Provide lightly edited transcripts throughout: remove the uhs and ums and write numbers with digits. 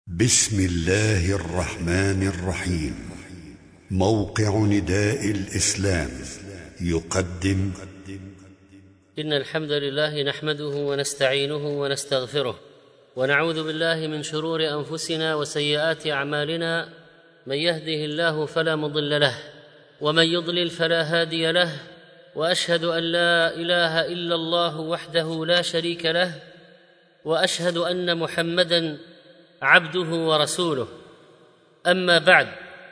بسم الله الرحمن الرحيم. موقع نداء الإسلام يقدم إن الحمد لله نحمده ونستعينه ونستغفره ونعوذ بالله من شرور أنفسنا وسيئات أعمالنا. من يهده الله فلا مضل له ومن يضلل فلا هادي له، وأشهد أن لا إله إلا الله وحده لا شريك له، وأشهد أن محمدًا عبده ورسوله. أما بعد،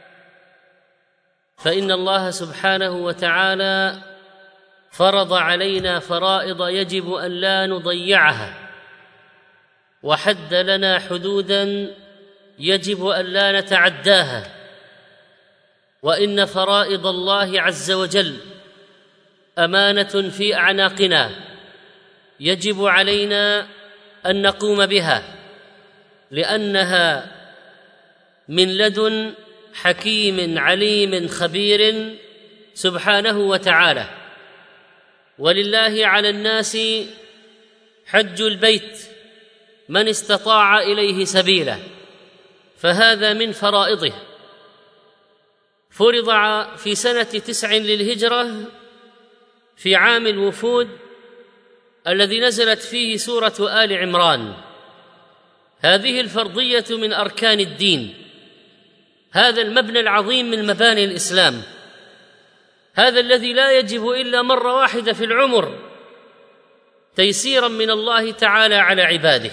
فإن الله سبحانه وتعالى فرض علينا فرائض يجب أن لا نضيعها، وحد لنا حدوداً يجب أن لا نتعداها. وإن فرائض الله عز وجل أمانة في أعناقنا يجب علينا أن نقوم بها، لأنها من لدن حكيم عليم خبير سبحانه وتعالى. ولله على الناس حج البيت من استطاع إليه سبيلا، فهذا من فرائضه. فرض في سنة 9 للهجرة في عام الوفود الذي نزلت فيه سورة آل عمران. هذه الفرضية من أركان الدين، هذا المبنى العظيم من مباني الإسلام، هذا الذي لا يجب إلا مرة واحدة في العمر تيسيرا من الله تعالى على عباده.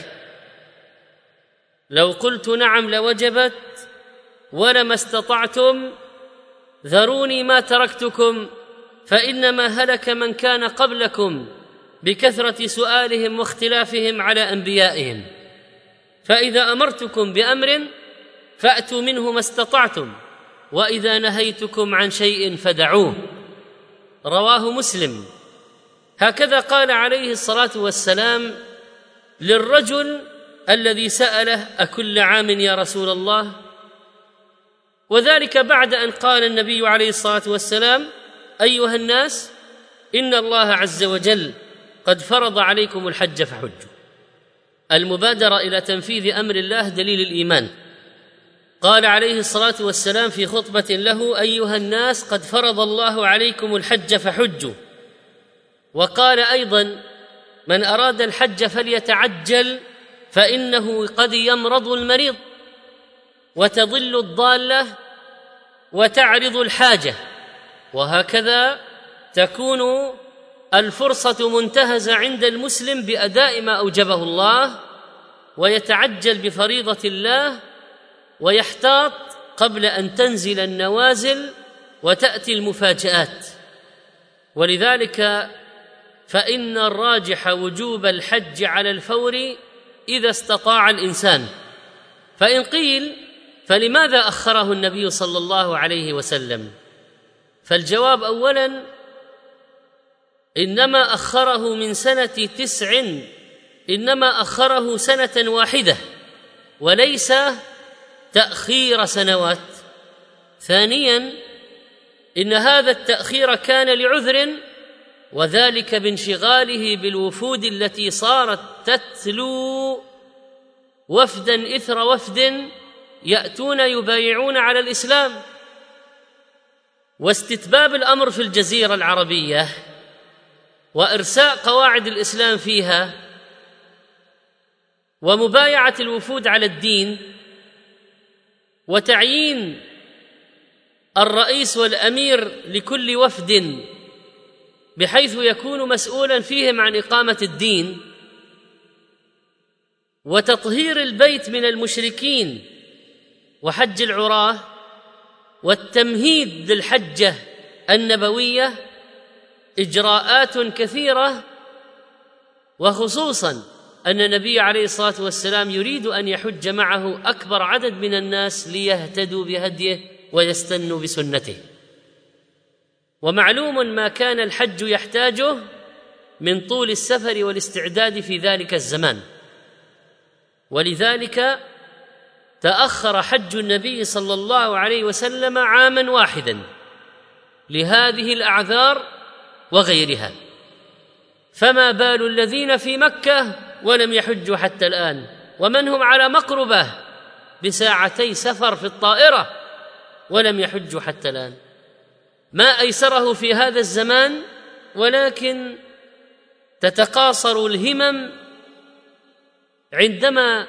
لو قلت نعم لوجبت ولما استطعتم ذروني ما تركتكم، فإنما هلك من كان قبلكم بكثرة سؤالهم واختلافهم على أنبيائهم. فإذا أمرتكم بأمر فأتوا منه ما استطعتم، وإذا نهيتكم عن شيء فدعوه. رواه مسلم. هكذا قال عليه الصلاة والسلام للرجل الذي سأله: أكل عام يا رسول الله؟ وذلك بعد أن قال النبي عليه الصلاة والسلام: أيها الناس، إن الله عز وجل قد فرض عليكم الحج فحجوا. المبادرة إلى تنفيذ أمر الله دليل الإيمان. قال عليه الصلاة والسلام في خطبة له: أيها الناس، قد فرض الله عليكم الحج فحجوا. وقال أيضا: من أراد الحج فليتعجل، فإنه قد يمرض المريض وتضل الضالة وتعرض الحاجة. وهكذا تكون الفرصة منتهزة عند المسلم بأداء ما أوجبه الله، ويتعجل بفريضة الله ويحتاط قبل أن تنزل النوازل وتأتي المفاجآت. ولذلك فإن الراجح وجوب الحج على الفور إذا استطاع الإنسان. فإن قيل: فلماذا أخره النبي صلى الله عليه وسلم؟ فالجواب: أولاً، إنما أخره من سنة 9، إنما أخره سنة واحدة وليس تأخير سنوات. ثانياً، إن هذا التأخير كان لعذر، وذلك بانشغاله بالوفود التي صارت تتلو وفداً إثر وفد يأتون يبايعون على الإسلام، واستتباب الأمر في الجزيرة العربية وإرساء قواعد الإسلام فيها ومبايعة الوفود على الدين وتعيين الرئيس والأمير لكل وفد بحيث يكون مسؤولا فيهم عن إقامة الدين، وتطهير البيت من المشركين وحج العراة والتمهيد للحجة النبوية، إجراءات كثيرة. وخصوصاً أن النبي عليه الصلاة والسلام يريد أن يحج معه أكبر عدد من الناس ليهتدوا بهديه ويستنوا بسنته. ومعلوم ما كان الحج يحتاجه من طول السفر والاستعداد في ذلك الزمان. ولذلك تأخر حج النبي صلى الله عليه وسلم عاماً واحداً لهذه الأعذار وغيرها. فما بال الذين في مكة ولم يحجوا حتى الآن، ومن هم على مقربة بساعتي سفر في الطائرة ولم يحجوا حتى الآن. ما أيسره في هذا الزمان، ولكن تتقاصر الهمم عندما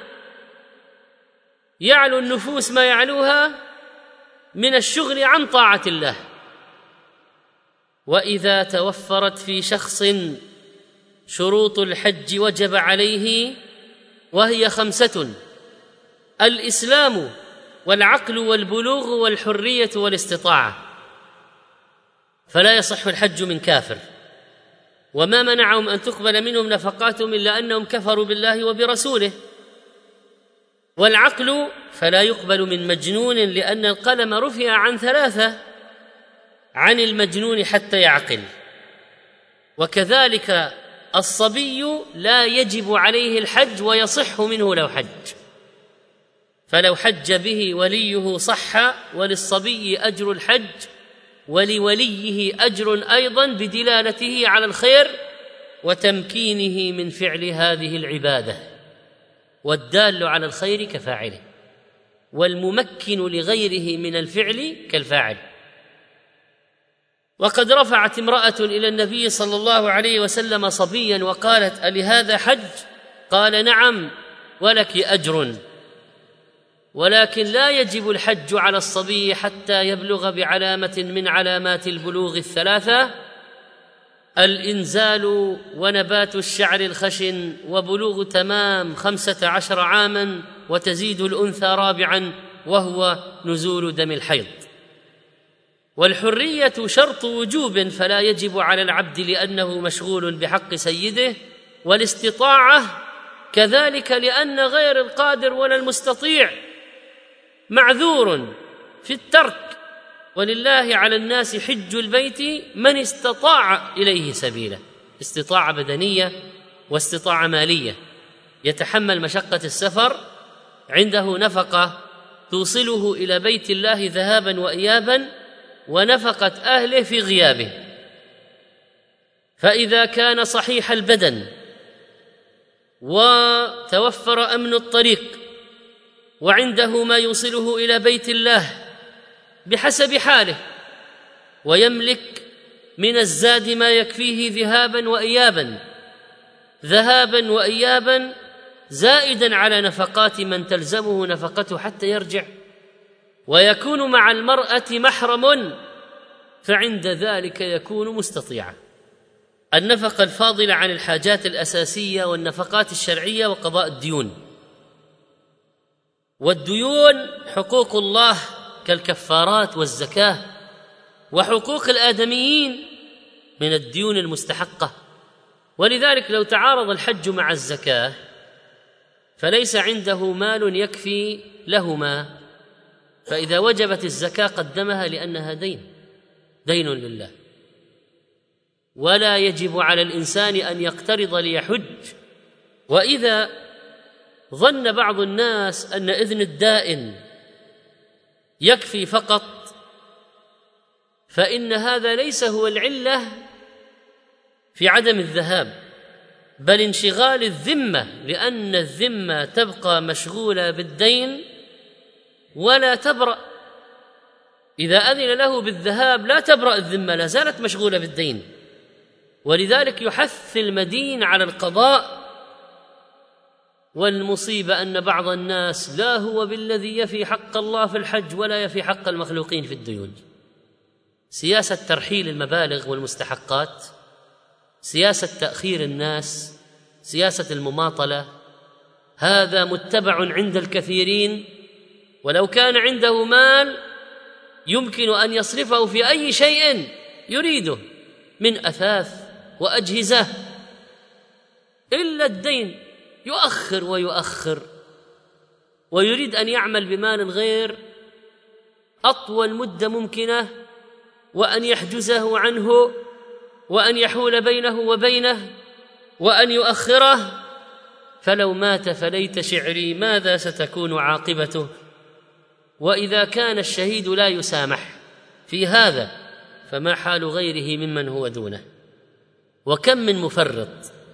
يعلو النفوس ما يعلوها من الشغل عن طاعة الله. وإذا توفرت في شخص شروط الحج وجب عليه، وهي 5: الإسلام والعقل والبلوغ والحرية والاستطاعة، فلا يصح الحج من كافر. وما منعهم أن تقبل منهم نفقاتهم إلا أنهم كفروا بالله وبرسوله. والعقل فلا يقبل من مجنون، لأن القلم رفع عن 3: عن المجنون حتى يعقل. وكذلك الصبي لا يجب عليه الحج ويصح منه لو حج، فلو حج به وليه صح، وللصبي أجر الحج ولوليه أجر أيضا بدلالته على الخير وتمكينه من فعل هذه العبادة. والدال على الخير كفاعله، والممكن لغيره من الفعل كالفاعل. وقد رفعت امرأة إلى النبي صلى الله عليه وسلم صبيا وقالت: ألهذا حج؟ قال: نعم، ولك أجر، ولكن لا يجب الحج على الصبي حتى يبلغ بعلامة من علامات البلوغ 3: الإنزال ونبات الشعر الخشن، وبلوغ تمام 15 عاما، وتزيد الأنثى 4 وهو نزول دم الحيض. والحرية شرط وجوب فلا يجب على العبد لأنه مشغول بحق سيده. والاستطاعة كذلك، لأن غير القادر ولا المستطيع معذور في الترك. ولله على الناس حج البيت من استطاع إليه سبيلا، استطاعة بدنية واستطاعة مالية. يتحمل مشقة السفر، عنده نفقة توصله إلى بيت الله ذهابا وإيابا، ونفقة أهله في غيابه. فإذا كان صحيح البدن وتوفر أمن الطريق وعنده ما يوصله إلى بيت الله بحسب حاله، ويملك من الزاد ما يكفيه ذهابا وإيابا زائدا على نفقات من تلزمه نفقته حتى يرجع، ويكون مع المرأة محرم، فعند ذلك يكون مستطيعا. النفقة الفاضلة عن الحاجات الأساسية والنفقات الشرعية وقضاء الديون. والديون حقوق الله كالكفارات والزكاة، وحقوق الآدميين من الديون المستحقة. ولذلك لو تعارض الحج مع الزكاة فليس عنده مال يكفي لهما، فإذا وجبت الزكاة قدمها لأنها دين لله. ولا يجب على الإنسان أن يقترض ليحج. وإذا ظن بعض الناس أن إذن الدائن يكفي فقط، فإن هذا ليس هو العلة في عدم الذهاب، بل انشغال الذمة، لأن الذمة تبقى مشغولة بالدين ولا تبرأ. إذا أذن له بالذهاب لا تبرأ الذمة، لا زالت مشغولة بالدين. ولذلك يحث المدين على القضاء. والمصيبة أن بعض الناس لا هو بالذي يفي حق الله في الحج ولا يفي حق المخلوقين في الديون. سياسة ترحيل المبالغ والمستحقات، سياسة تأخير الناس، سياسة المماطلة، هذا متبع عند الكثيرين. ولو كان عنده مال يمكن أن يصرفه في أي شيء يريده من أثاث وأجهزة، إلا الدين يؤخر ويريد أن يعمل بمال الغير أطول مدة ممكنة، وأن يحجزه عنه، وأن يحول بينه وبينه، وأن يؤخره. فلو مات فليت شعري ماذا ستكون عاقبته. وإذا كان الشهيد لا يسامح في هذا فما حال غيره ممن هو دونه. وكم من مفرط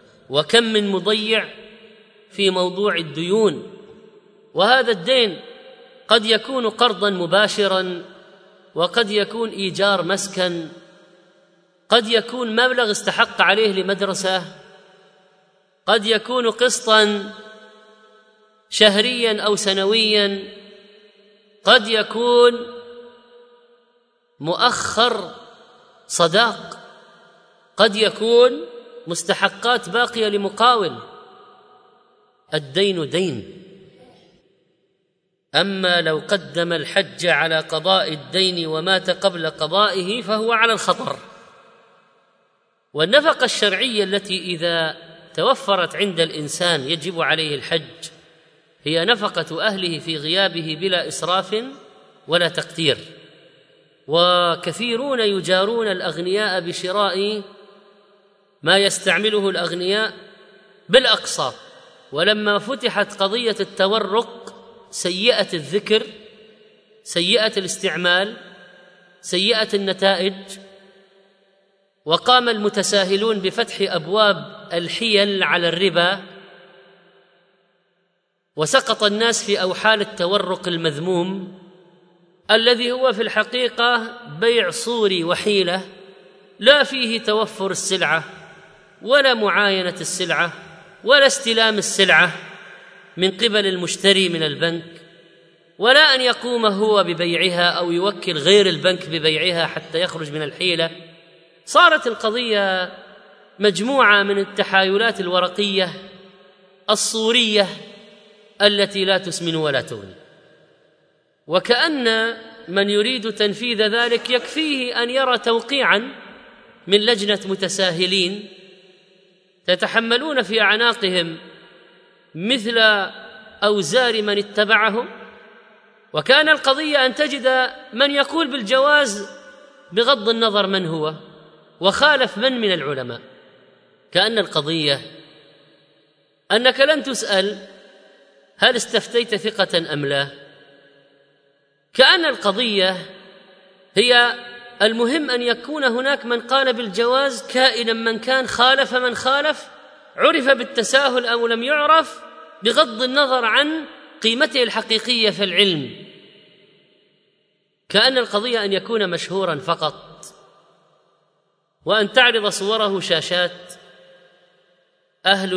وكم من مضيع في موضوع الديون. وهذا الدين قد يكون قرضا مباشرا، وقد يكون إيجار مسكن، قد يكون مبلغ استحق عليه لمدرسة، قد يكون قسطا شهريا أو سنويا، قد يكون مؤخر صداق، قد يكون مستحقات باقية لمقاول. الدين دين. أما لو قدم الحج على قضاء الدين ومات قبل قضائه فهو على الخطر. والنفقة الشرعية التي إذا توفرت عند الإنسان يجب عليه الحج هي نفقة أهله في غيابه بلا إسراف ولا تقتير. وكثيرون يجارون الأغنياء بشراء ما يستعمله الأغنياء بالأقساط، ولما فتحت قضية التورق سيئة الذكر، سيئة الاستعمال، سيئة النتائج، وقام المتساهلون بفتح أبواب الحيل على الربا، وسقط الناس في أوحال التورق المذموم الذي هو في الحقيقة بيع صوري وحيلة لا فيه توفر السلعة ولا معاينة السلعة ولا استلام السلعة من قبل المشتري من البنك، ولا أن يقوم هو ببيعها أو يوكل غير البنك ببيعها حتى يخرج من الحيلة. صارت القضية مجموعة من التحايلات الورقية الصورية التي لا تسمن ولا تغني. وكأن من يريد تنفيذ ذلك يكفيه أن يرى توقيعا من لجنة متساهلين تتحملون في أعناقهم مثل أوزار من اتبعهم، وكان القضية أن تجد من يقول بالجواز بغض النظر من هو وخالف من العلماء. كأن القضية أنك لن تسأل هل استفتيت ثقة أم لا. كأن القضية هي المهم أن يكون هناك من قال بالجواز كائنا من كان، خالف من خالف، عرف بالتساهل أو لم يعرف، بغض النظر عن قيمته الحقيقية في العلم. كأن القضية أن يكون مشهورا فقط، وأن تعرض صوره شاشات. أهل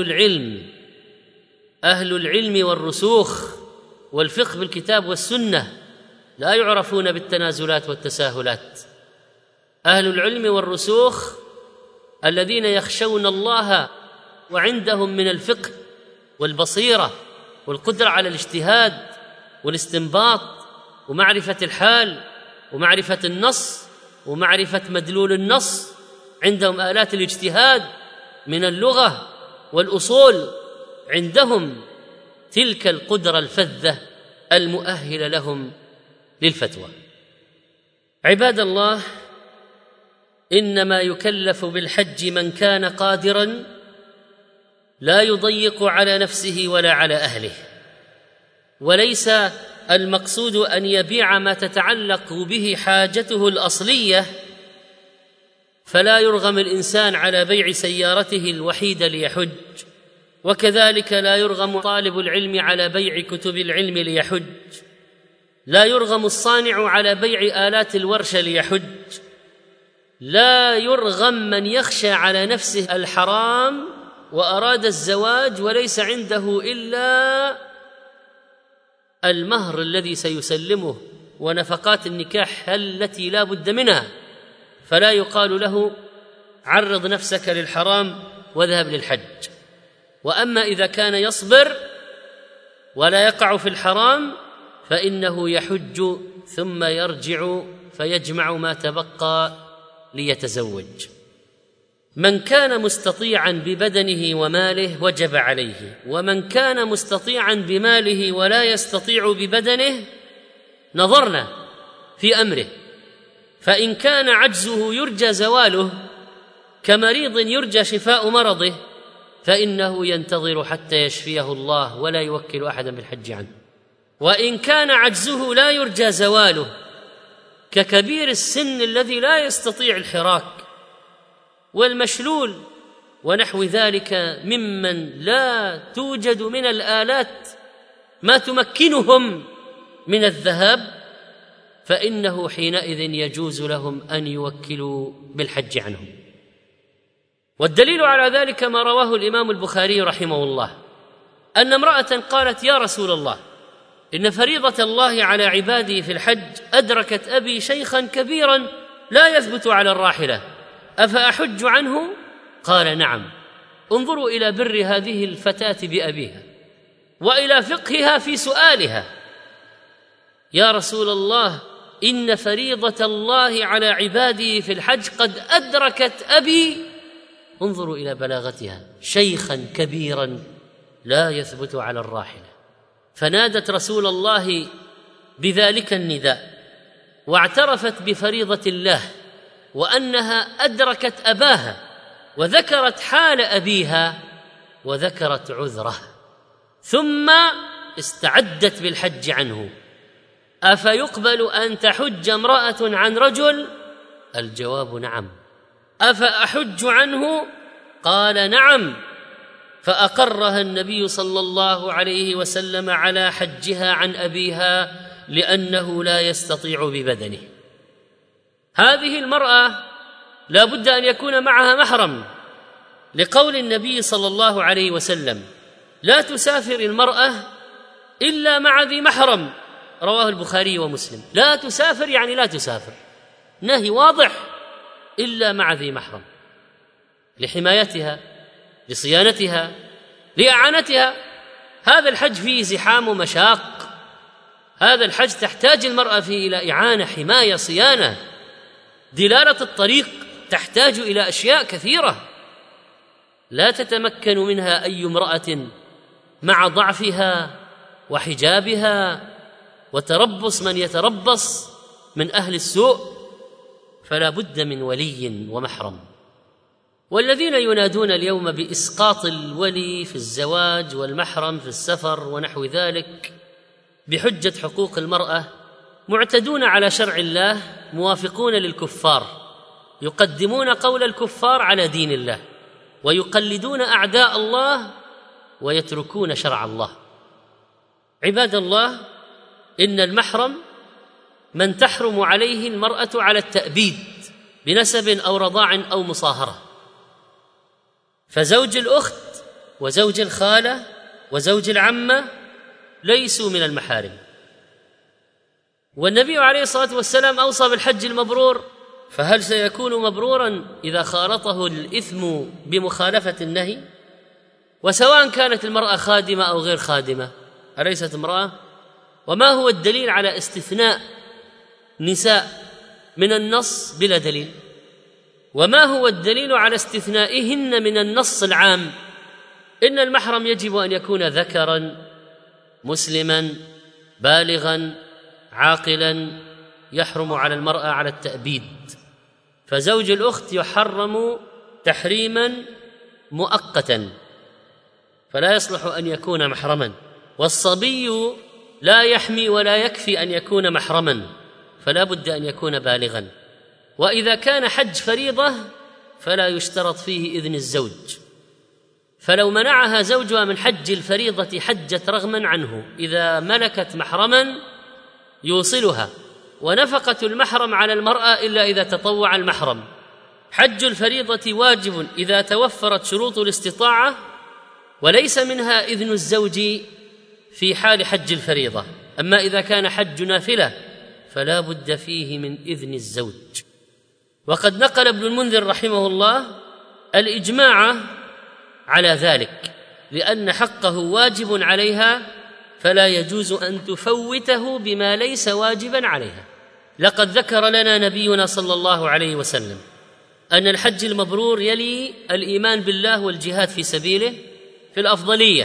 العلم والرسوخ والفقه بالكتاب والسنة لا يعرفون بالتنازلات والتساهلات. أهل العلم والرسوخ الذين يخشون الله وعندهم من الفقه والبصيرة والقدرة على الاجتهاد والاستنباط ومعرفة الحال ومعرفة النص ومعرفة مدلول النص، عندهم آلات الاجتهاد من اللغة والأصول، عندهم تلك القدرة الفذة المؤهلة لهم للفتوى. عباد الله، إنما يكلف بالحج من كان قادرا لا يضيق على نفسه ولا على أهله، وليس المقصود أن يبيع ما تتعلق به حاجته الأصلية، فلا يرغم الإنسان على بيع سيارته الوحيدة ليحج، وكذلك لا يرغم طالب العلم على بيع كتب العلم ليحج، لا يرغم الصانع على بيع آلات الورشة ليحج، لا يرغم من يخشى على نفسه الحرام وأراد الزواج وليس عنده إلا المهر الذي سيسلمه ونفقات النكاح التي لا بد منها، فلا يقال له عرض نفسك للحرام واذهب للحج. وأما إذا كان يصبر ولا يقع في الحرام فإنه يحج ثم يرجع فيجمع ما تبقى ليتزوج. من كان مستطيعا ببدنه وماله وجب عليه، ومن كان مستطيعا بماله ولا يستطيع ببدنه نظرنا في أمره، فإن كان عجزه يرجى زواله كمريض يرجى شفاء مرضه فإنه ينتظر حتى يشفيه الله ولا يوكل أحدا بالحج عنه. وإن كان عجزه لا يرجى زواله ككبير السن الذي لا يستطيع الحراك والمشلول ونحو ذلك ممن لا توجد من الآلات ما تمكنهم من الذهاب فإنه حينئذ يجوز لهم أن يوكلوا بالحج عنهم. والدليل على ذلك ما رواه الإمام البخاري رحمه الله أن امرأة قالت: يا رسول الله، إن فريضة الله على عباده في الحج أدركت أبي شيخا كبيرا لا يثبت على الراحلة، أفأحج عنه؟ قال: نعم. انظروا إلى بر هذه الفتاة بأبيها وإلى فقهها في سؤالها: يا رسول الله، إن فريضة الله على عباده في الحج قد أدركت أبي. انظروا إلى بلاغتها: شيخا كبيرا لا يثبت على الراحلة. فنادت رسول الله بذلك النداء واعترفت بفريضة الله وأنها أدركت أباها، وذكرت حال أبيها وذكرت عذره، ثم استعدت بالحج عنه. أفيقبل أن تحج امرأة عن رجل؟ الجواب نعم. أفأحج عنه؟ قال: نعم. فأقرها النبي صلى الله عليه وسلم على حجها عن أبيها لأنه لا يستطيع ببدنه. هذه المرأة لا بد أن يكون معها محرم، لقول النبي صلى الله عليه وسلم: لا تسافر المرأة إلا مع ذي محرم، رواه البخاري ومسلم. لا تسافر يعني لا تسافر، نهي واضح، إلا مع ذي محرم، لحمايتها، لصيانتها، لإعانتها. هذا الحج فيه زحام ومشاق، هذا الحج تحتاج المرأة فيه إلى إعانة، حماية، صيانة. دلالة الطريق تحتاج إلى أشياء كثيرة لا تتمكن منها أي امرأة مع ضعفها وحجابها وتربص من يتربص من أهل السوء، فلا بد من ولي ومحرم. والذين ينادون اليوم بإسقاط الولي في الزواج والمحرم في السفر ونحو ذلك بحجة حقوق المرأة معتدون على شرع الله، موافقون للكفار، يقدمون قول الكفار على دين الله، ويقلدون أعداء الله ويتركون شرع الله. عباد الله، إن المحرم من تحرم عليه المرأة على التأبيد بنسب أو رضاع أو مصاهرة، فزوج الأخت وزوج الخالة وزوج العمة ليسوا من المحارم. والنبي عليه الصلاة والسلام أوصى بالحج المبرور، فهل سيكون مبرورا إذا خالطه الإثم بمخالفة النهي؟ وسواء كانت المرأة خادمة أو غير خادمة، أليست امرأة؟ وما هو الدليل على استثناء نساء من النص بلا دليل؟ وما هو الدليل على استثنائهن من النص العام؟ إن المحرم يجب أن يكون ذكرا مسلما بالغا عاقلا، يحرم على المرأة على التأبيد. فزوج الأخت يحرم تحريما مؤقتا فلا يصلح أن يكون محرما، والصبي لا يحمي ولا يكفي أن يكون محرما، فلا بد أن يكون بالغا. وإذا كان حج فريضة فلا يشترط فيه إذن الزوج، فلو منعها زوجها من حج الفريضة حجت رغما عنه إذا ملكت محرما يوصلها، ونفقة المحرم على المرأة إلا إذا تطوع المحرم. حج الفريضة واجب إذا توفرت شروط الاستطاعة، وليس منها إذن الزوج في حال حج الفريضة. أما إذا كان حج نافلة فلا بد فيه من إذن الزوج. وقد نقل ابن المنذر رحمه الله الإجماع على ذلك، لأن حقه واجب عليها فلا يجوز أن تفوته بما ليس واجبا عليها. لقد ذكر لنا نبينا صلى الله عليه وسلم أن الحج المبرور يلي الإيمان بالله والجهاد في سبيله في الأفضلية،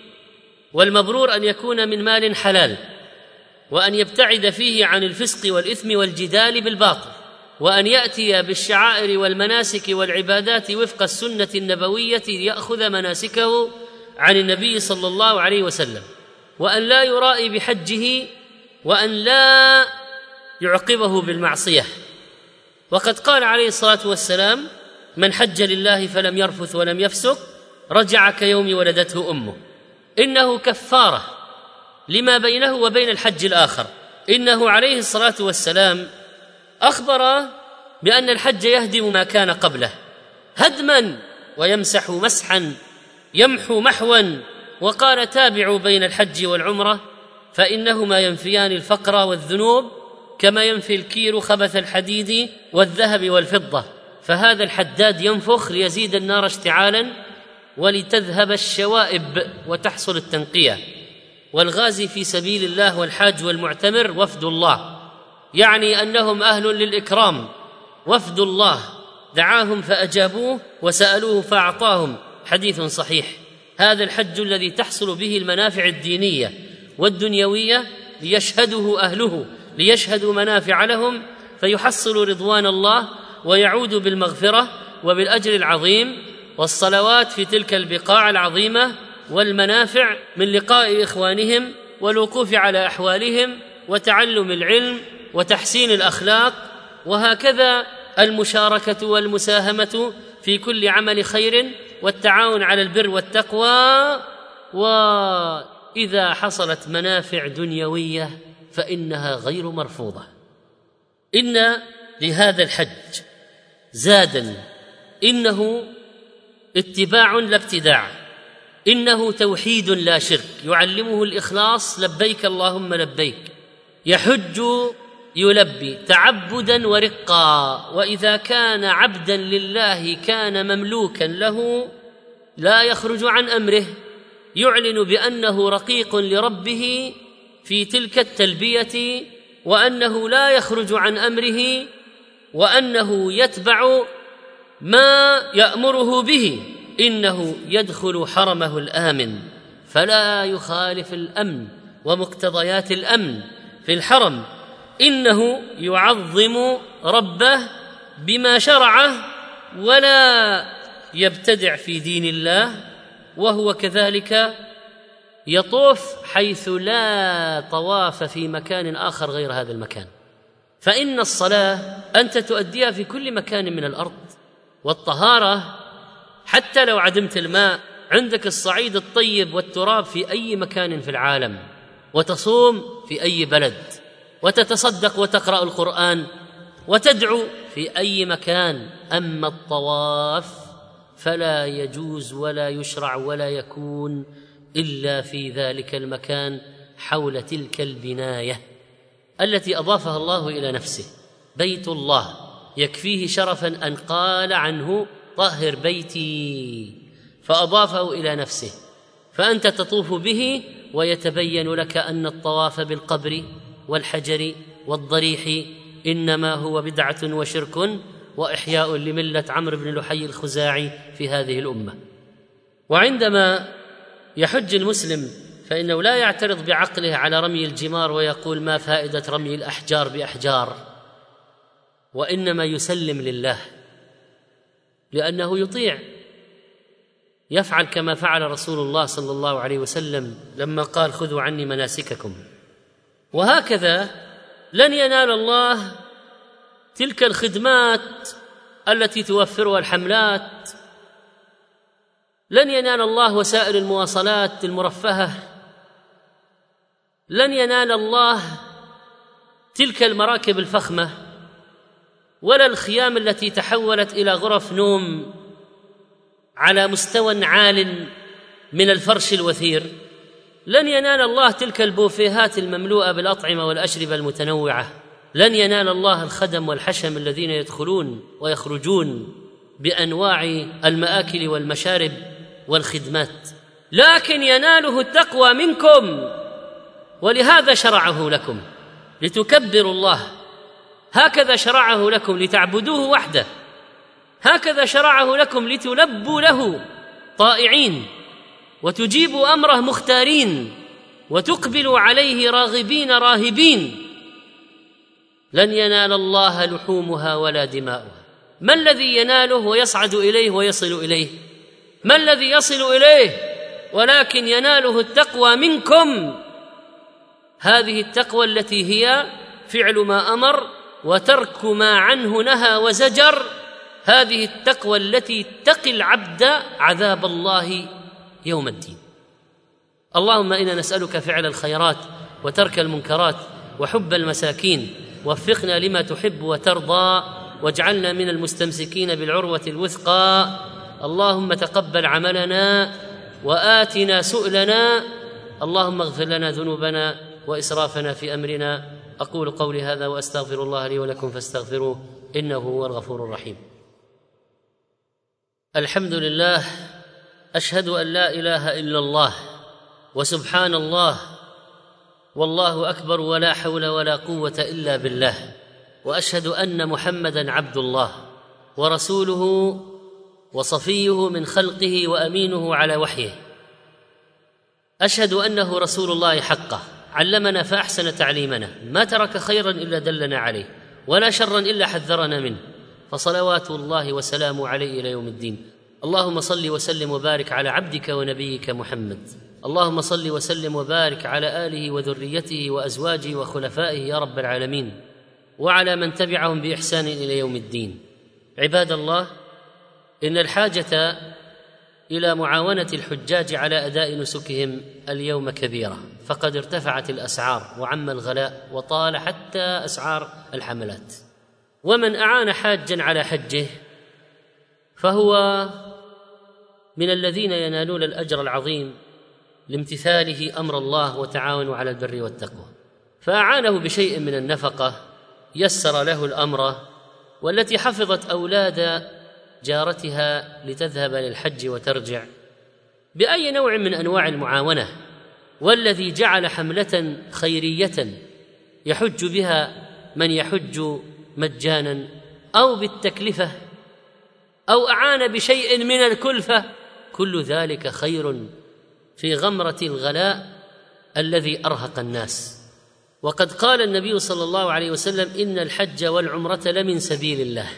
والمبرور أن يكون من مال حلال، وأن يبتعد فيه عن الفسق والإثم والجدال بالباطل، وأن يأتي بالشعائر والمناسك والعبادات وفق السنة النبوية ليأخذ مناسكه عن النبي صلى الله عليه وسلم، وأن لا يرائي بحجه، وأن لا يعقبه بالمعصية. وقد قال عليه الصلاة والسلام: من حج لله فلم يرفث ولم يفسق رجع كيوم ولدته أمه. إنه كفارة لما بينه وبين الحج الآخر. إنه عليه الصلاة والسلام أخبر بأن الحج يهدم ما كان قبله هدما ويمسح مسحا، يمحو محوا، وقال: تابعوا بين الحج والعمرة فإنهما ينفيان الفقر والذنوب كما ينفي الكير خبث الحديد والذهب والفضة. فهذا الحداد ينفخ ليزيد النار اشتعالا ولتذهب الشوائب وتحصل التنقية. والغازي في سبيل الله والحاج والمعتمر وفد الله، يعني أنهم أهل للإكرام، وفد الله دعاهم فأجابوه وسألوه فأعطاهم. حديث صحيح. هذا الحج الذي تحصل به المنافع الدينية والدنيوية ليشهده أهله، ليشهدوا منافع لهم فيحصلوا رضوان الله ويعودوا بالمغفرة وبالأجر العظيم والصلوات في تلك البقاع العظيمة والمنافع من لقاء إخوانهم والوقوف على أحوالهم وتعلم العلم وتحسين الأخلاق، وهكذا المشاركة والمساهمة في كل عمل خير والتعاون على البر والتقوى. وإذا حصلت منافع دنيوية فإنها غير مرفوضة. إن لهذا الحج زادا، إنه اتباع لا ابتداع، إنه توحيد لا شرك، يعلمه الإخلاص: لبيك اللهم لبيك. يحج يلبي تعبدا ورقا، وإذا كان عبدا لله كان مملوكا له لا يخرج عن أمره، يعلن بأنه رقيق لربه في تلك التلبية، وأنه لا يخرج عن أمره، وأنه يتبع ما يأمره به. إنه يدخل حرمه الآمن فلا يخالف الأمن ومقتضيات الأمن في الحرم. إنه يعظم ربه بما شرعه ولا يبتدع في دين الله، وهو كذلك يطوف حيث لا طواف في مكان آخر غير هذا المكان. فإن الصلاة أنت تؤديها في كل مكان من الأرض، والطهارة حتى لو عدمت الماء عندك الصعيد الطيب والتراب في أي مكان في العالم، وتصوم في أي بلد، وتتصدق وتقرأ القرآن وتدعو في أي مكان. أما الطواف فلا يجوز ولا يشرع ولا يكون إلا في ذلك المكان حول تلك البناية التي أضافها الله إلى نفسه. بيت الله يكفيه شرفا أن قال عنه: طهر بيتي، فأضافه إلى نفسه. فأنت تطوف به ويتبين لك أن الطواف بالقبر والحجر والضريح إنما هو بدعة وشرك وإحياء لملة عمرو بن لحي الخزاعي في هذه الأمة. وعندما يحج المسلم فإنه لا يعترض بعقله على رمي الجمار ويقول: ما فائدة رمي الأحجار بأحجار، وإنما يسلم لله، لأنه يطيع، يفعل كما فعل رسول الله صلى الله عليه وسلم لما قال: خذوا عني مناسككم. وهكذا لن ينال الله تلك الخدمات التي توفرها الحملات، لن ينال الله وسائل المواصلات المرفهة، لن ينال الله تلك المراكب الفخمة، ولا الخيام التي تحولت إلى غرف نوم على مستوى عال من الفرش الوثير، لن ينال الله تلك البوفيهات المملوءة بالأطعمة والأشربة المتنوعة، لن ينال الله الخدم والحشم الذين يدخلون ويخرجون بأنواع المآكل والمشارب والخدمات، لكن يناله التقوى منكم. ولهذا شرعه لكم لتكبروا الله، هكذا شرعه لكم لتعبدوه وحده، هكذا شرعه لكم لتلبوا له طائعين وتجيبوا أمره مختارين وتقبلوا عليه راغبين راهبين. لن ينال الله لحومها ولا دماؤها. ما الذي يناله ويصعد إليه ويصل إليه؟ ما الذي يصل إليه؟ ولكن يناله التقوى منكم. هذه التقوى التي هي فعل ما أمر وترك ما عنه نهى وزجر، هذه التقوى التي تقي العبد عذاب الله يوم الدين. اللهم إنا نسألك فعل الخيرات وترك المنكرات وحب المساكين، وفقنا لما تحب وترضى، واجعلنا من المستمسكين بالعروة الوثقى. اللهم تقبل عملنا وآتنا سؤلنا. اللهم اغفر لنا ذنوبنا وإسرافنا في أمرنا. أقول قولي هذا وأستغفر الله لي ولكم فاستغفروه إنه هو الغفور الرحيم. الحمد لله، أشهد أن لا إله إلا الله وسبحان الله والله أكبر ولا حول ولا قوة إلا بالله، وأشهد أن محمدًا عبد الله ورسوله وصفيه من خلقه وأمينه على وحيه. أشهد أنه رسول الله حقه، علمنا فأحسن تعليمنا، ما ترك خيرا إلا دلنا عليه ولا شرا إلا حذرنا منه، فصلوات الله وسلامه عليه إلى يوم الدين. اللهم صل وسلم وبارك على عبدك ونبيك محمد. اللهم صل وسلم وبارك على آله وذريته وأزواجه وخلفائه يا رب العالمين، وعلى من تبعهم بإحسان إلى يوم الدين. عباد الله، إن الحاجة إلى معاونة الحجاج على أداء نسكهم اليوم كبيرة، فقد ارتفعت الأسعار وعم الغلاء وطال حتى أسعار الحملات. ومن أعان حاجا على حجه فهو من الذين ينالون الأجر العظيم لامتثاله أمر الله وتعاونوا على البر والتقوى. فأعانه بشيء من النفقة، يسر له الأمر، والتي حفظت أولاد جارتها لتذهب للحج وترجع بأي نوع من أنواع المعاونة، والذي جعل حملة خيرية يحج بها من يحج مجانا أو بالتكلفة أو أعان بشيء من الكلفة، كل ذلك خير في غمرة الغلاء الذي أرهق الناس. وقد قال النبي صلى الله عليه وسلم: إن الحج والعمرة لمن سبيل الله،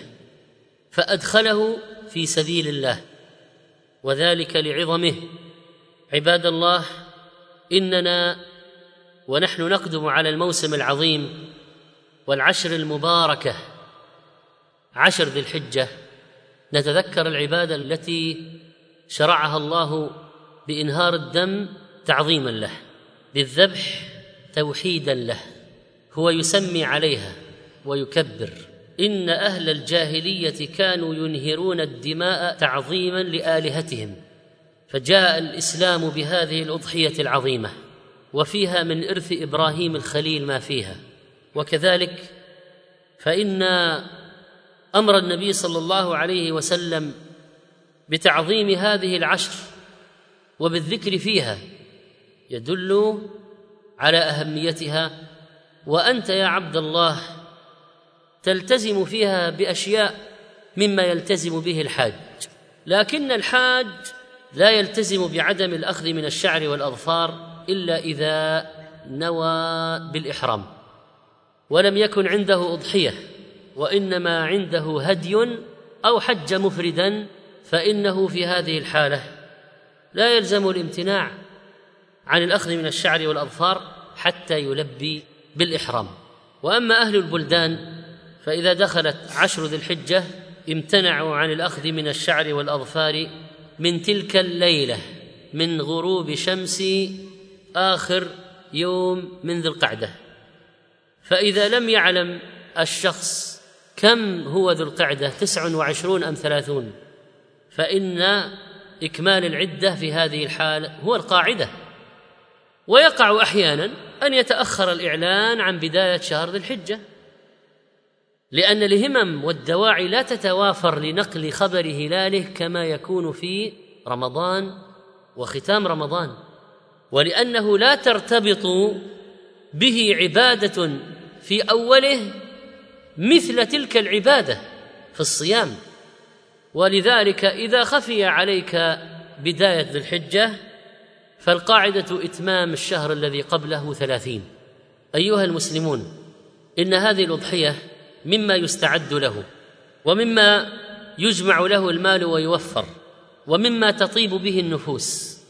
فأدخله في سبيل الله، وذلك لعظمه. عباد الله، إننا ونحن نقدم على الموسم العظيم والعشر المباركة، عشر ذي الحجة، نتذكر العبادة التي شرعها الله بإنهار الدم تعظيما له، بالذبح توحيدا له، هو يسمي عليها ويكبر. إن أهل الجاهلية كانوا ينهرون الدماء تعظيما لآلهتهم، فجاء الإسلام بهذه الأضحية العظيمة، وفيها من إرث إبراهيم الخليل ما فيها. وكذلك فإن أمر النبي صلى الله عليه وسلم بتعظيم هذه العشر وبالذكر فيها يدل على أهميتها، وأنت يا عبد الله تلتزم فيها بأشياء مما يلتزم به الحاج، لكن الحاج لا يلتزم بعدم الأخذ من الشعر والأظفار إلا إذا نوى بالإحرام ولم يكن عنده أضحية، وإنما عنده هدي أو حج مفردا، فإنه في هذه الحالة لا يلزم الامتناع عن الأخذ من الشعر والأظفار حتى يلبي بالإحرام. وأما أهل البلدان فإذا دخلت عشر ذي الحجة امتنعوا عن الأخذ من الشعر والأظفار من تلك الليلة، من غروب شمس آخر يوم من ذي القعدة. فإذا لم يعلم الشخص كم هو ذو القعدة 29 أم 30، فإن إكمال العدة في هذه الحالة هو القاعدة. ويقع أحيانا أن يتأخر الإعلان عن بداية شهر ذي الحجة، لأن الهمم والدواعي لا تتوافر لنقل خبر هلاله كما يكون في رمضان وختام رمضان، ولأنه لا ترتبط به عبادة في أوله مثل تلك العبادة في الصيام. ولذلك إذا خفي عليك بداية ذي الحجة فالقاعدة إتمام الشهر الذي قبله 30. أيها المسلمون، إن هذه الأضحية مما يستعد له، ومما يجمع له المال ويوفر، ومما تطيب به النفوس،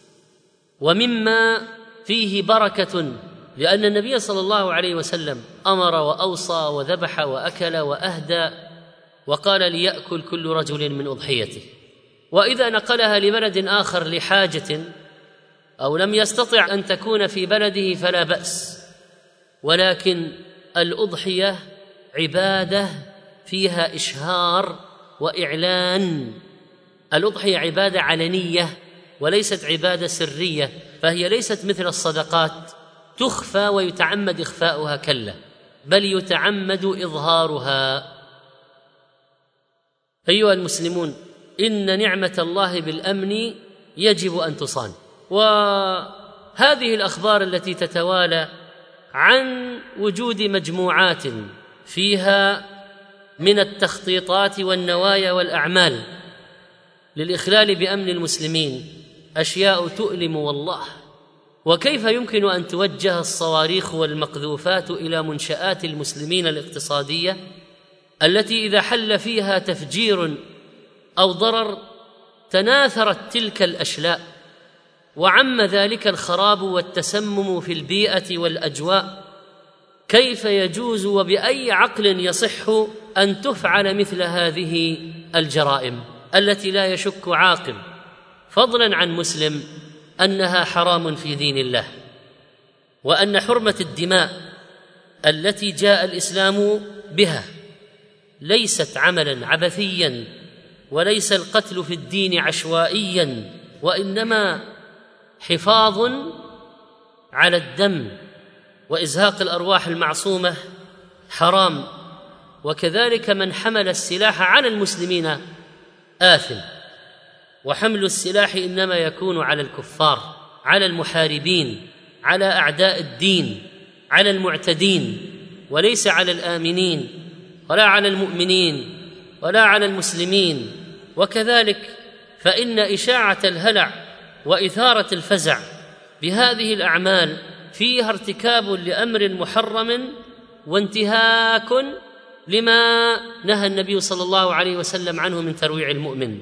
ومما فيه بركة، لأن النبي صلى الله عليه وسلم أمر وأوصى وذبح وأكل وأهدى، وقال ليأكل كل رجل من أضحيته. وإذا نقلها لبلد آخر لحاجة أو لم يستطع أن تكون في بلده فلا بأس، ولكن الأضحية عبادة فيها إشهار وإعلان. الأضحية عبادة علنية وليست عبادة سرية، فهي ليست مثل الصدقات تخفى ويتعمد إخفاؤها، كلا، بل يتعمد إظهارها. أيها المسلمون، إن نعمة الله بالأمن يجب أن تصان. وهذه الأخبار التي تتوالى عن وجود مجموعات فيها من التخطيطات والنوايا والأعمال للإخلال بأمن المسلمين أشياء تؤلم والله. وكيف يمكن أن توجه الصواريخ والمقذوفات إلى منشآت المسلمين الاقتصادية التي إذا حل فيها تفجير أو ضرر تناثرت تلك الأشلاء وعم ذلك الخراب والتسمم في البيئة والأجواء؟ كيف يجوز وبأي عقل يصح أن تفعل مثل هذه الجرائم التي لا يشك عاقل فضلا عن مسلم أنها حرام في دين الله، وأن حرمة الدماء التي جاء الإسلام بها ليست عملا عبثيا، وليس القتل في الدين عشوائيا، وإنما حفاظ على الدم وإزهاق الأرواح المعصومة حرام. وكذلك من حمل السلاح على المسلمين آثم، وحمل السلاح إنما يكون على الكفار، على المحاربين، على أعداء الدين، على المعتدين، وليس على الآمنين ولا على المؤمنين ولا على المسلمين. وكذلك فإن إشاعة الهلع وإثارة الفزع بهذه الأعمال فيها ارتكاب لأمر محرم وانتهاك لما نهى النبي صلى الله عليه وسلم عنه من ترويع المؤمن.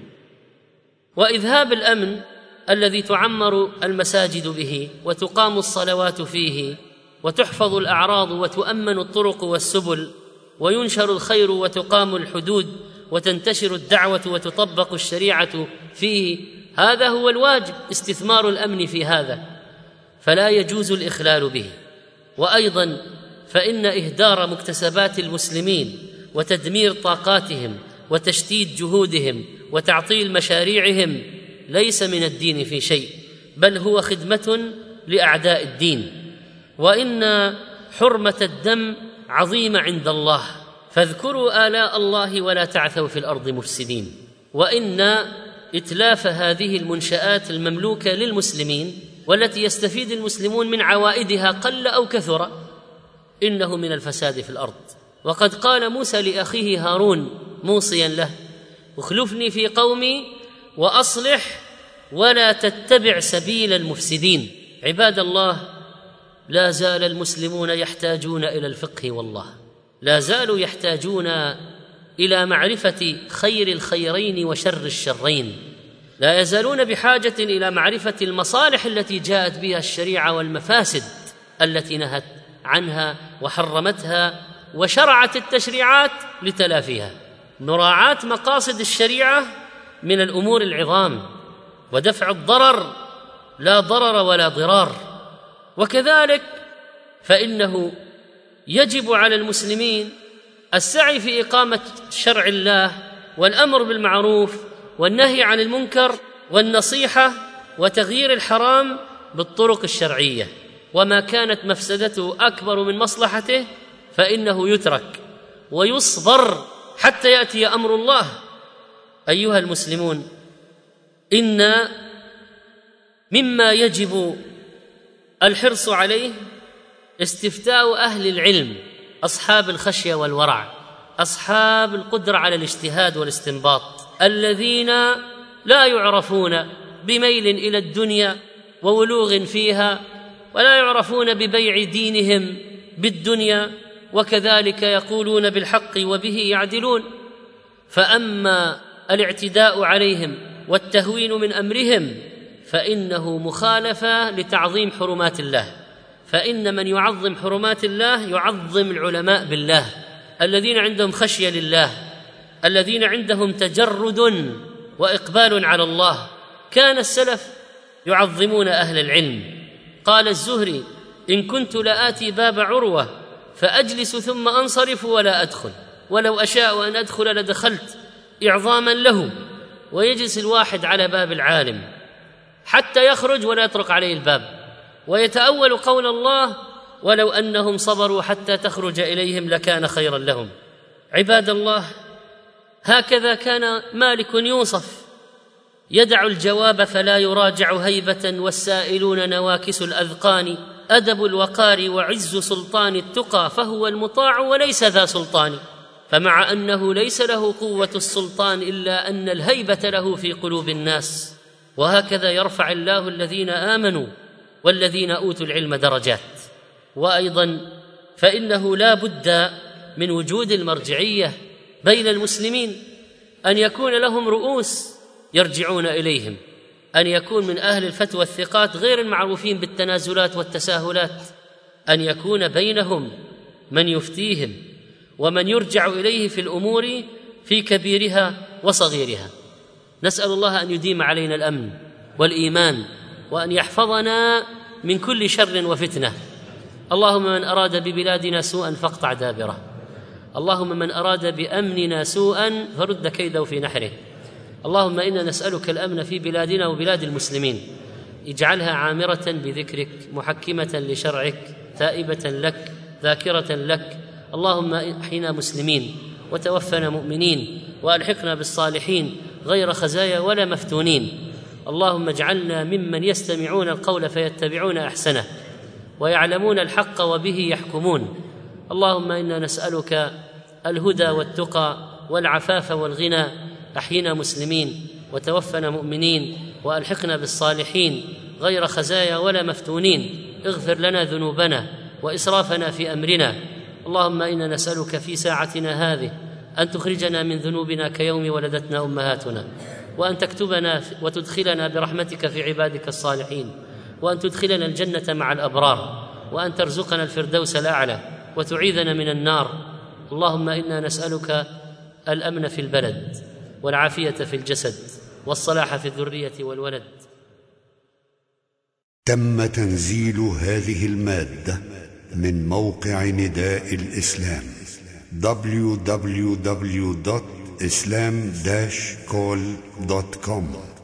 وإذهاب الأمن الذي تعمر المساجد به وتقام الصلوات فيه وتحفظ الأعراض وتؤمن الطرق والسبل وينشر الخير وتقام الحدود وتنتشر الدعوة وتطبق الشريعة فيه، هذا هو الواجب، استثمار الأمن في هذا، فلا يجوز الإخلال به. وأيضا فإن إهدار مكتسبات المسلمين وتدمير طاقاتهم وتشتيت جهودهم وتعطيل مشاريعهم ليس من الدين في شيء، بل هو خدمة لأعداء الدين. وإن حرمة الدم عظيمة عند الله، فاذكروا آلاء الله ولا تعثوا في الأرض مفسدين. وإن إتلاف هذه المنشآت المملوكة للمسلمين والتي يستفيد المسلمون من عوائدها قل أو كثر إنه من الفساد في الأرض. وقد قال موسى لأخيه هارون موصيا له: اخلفني في قومي وأصلح ولا تتبع سبيل المفسدين. عباد الله، لا زال المسلمون يحتاجون إلى الفقه، والله لا زالوا يحتاجون إلى معرفة خير الخيرين وشر الشرين، لا يزالون بحاجة إلى معرفة المصالح التي جاءت بها الشريعة والمفاسد التي نهت عنها وحرمتها وشرعت التشريعات لتلافيها. مراعاة مقاصد الشريعة من الأمور العظام، ودفع الضرر لا ضرر ولا ضرار. وكذلك فإنه يجب على المسلمين السعي في إقامة شرع الله والأمر بالمعروف والنهي عن المنكر والنصيحة وتغيير الحرام بالطرق الشرعية، وما كانت مفسدته أكبر من مصلحته فإنه يترك ويصبر حتى يأتي أمر الله. أيها المسلمون، إن مما يجب الحرص عليه استفتاء أهل العلم، أصحاب الخشية والورع، أصحاب القدرة على الاجتهاد والاستنباط، الذين لا يعرفون بميل إلى الدنيا وولوغ فيها، ولا يعرفون ببيع دينهم بالدنيا، وكذلك يقولون بالحق وبه يعدلون. فأما الاعتداء عليهم والتهوين من أمرهم فإنه مخالفة لتعظيم حرمات الله، فإن من يعظم حرمات الله يعظم العلماء بالله الذين عندهم خشية لله، الذين عندهم تجرد وإقبال على الله. كان السلف يعظمون أهل العلم. قال الزهري: إن كنت لآتي باب عروة فأجلس ثم أنصرف ولا أدخل، ولو أشاء أن أدخل لدخلت إعظاما له. ويجلس الواحد على باب العالم حتى يخرج ولا يطرق عليه الباب، ويتأول قول الله: ولو أنهم صبروا حتى تخرج إليهم لكان خيرا لهم. عباد الله، هكذا كان مالك يوصف: يدع الجواب فلا يراجع هيبة، والسائلون نواكس الأذقان، أدب الوقار وعز سلطان التقى، فهو المطاع وليس ذا سلطان. فمع أنه ليس له قوة السلطان إلا أن الهيبة له في قلوب الناس. وهكذا يرفع الله الذين آمنوا والذين أوتوا العلم درجات. وأيضا فإنه لا بد من وجود المرجعية بين المسلمين، أن يكون لهم رؤوس يرجعون إليهم، أن يكون من أهل الفتوى الثقات غير المعروفين بالتنازلات والتساهلات، أن يكون بينهم من يفتيهم ومن يرجع إليه في الأمور في كبيرها وصغيرها. نسأل الله أن يديم علينا الأمن والإيمان، وأن يحفظنا من كل شر وفتنة. اللهم من أراد ببلادنا سوءا فاقطع دابره، اللهم من أراد بأمننا سوءا فرد كيده في نحره. اللهم إنا نسألك الأمن في بلادنا وبلاد المسلمين، اجعلها عامرة بذكرك، محكمة لشرعك، تائبة لك، ذاكرة لك. اللهم احينا مسلمين وتوفنا مؤمنين، وألحقنا بالصالحين غير خزايا ولا مفتونين. اللهم اجعلنا ممن يستمعون القول فيتبعون أحسنه، ويعلمون الحق وبه يحكمون. اللهم إنا نسألك الهدى والتقى والعفاف والغنى. أحينا مسلمين وتوفنا مؤمنين، وألحقنا بالصالحين غير خزايا ولا مفتونين. اغفر لنا ذنوبنا وإسرافنا في أمرنا. اللهم إنا نسألك في ساعتنا هذه أن تخرجنا من ذنوبنا كيوم ولدتنا أمهاتنا، وأن تكتبنا وتدخلنا برحمتك في عبادك الصالحين، وأن تدخلنا الجنة مع الأبرار، وأن ترزقنا الفردوس الأعلى وتعيذنا من النار. اللهم إنا نسألك الأمن في البلد، والعافية في الجسد، والصلاح في الذرية والولد. تم تنزيل هذه المادة من موقع نداء الإسلام www.islam-call.com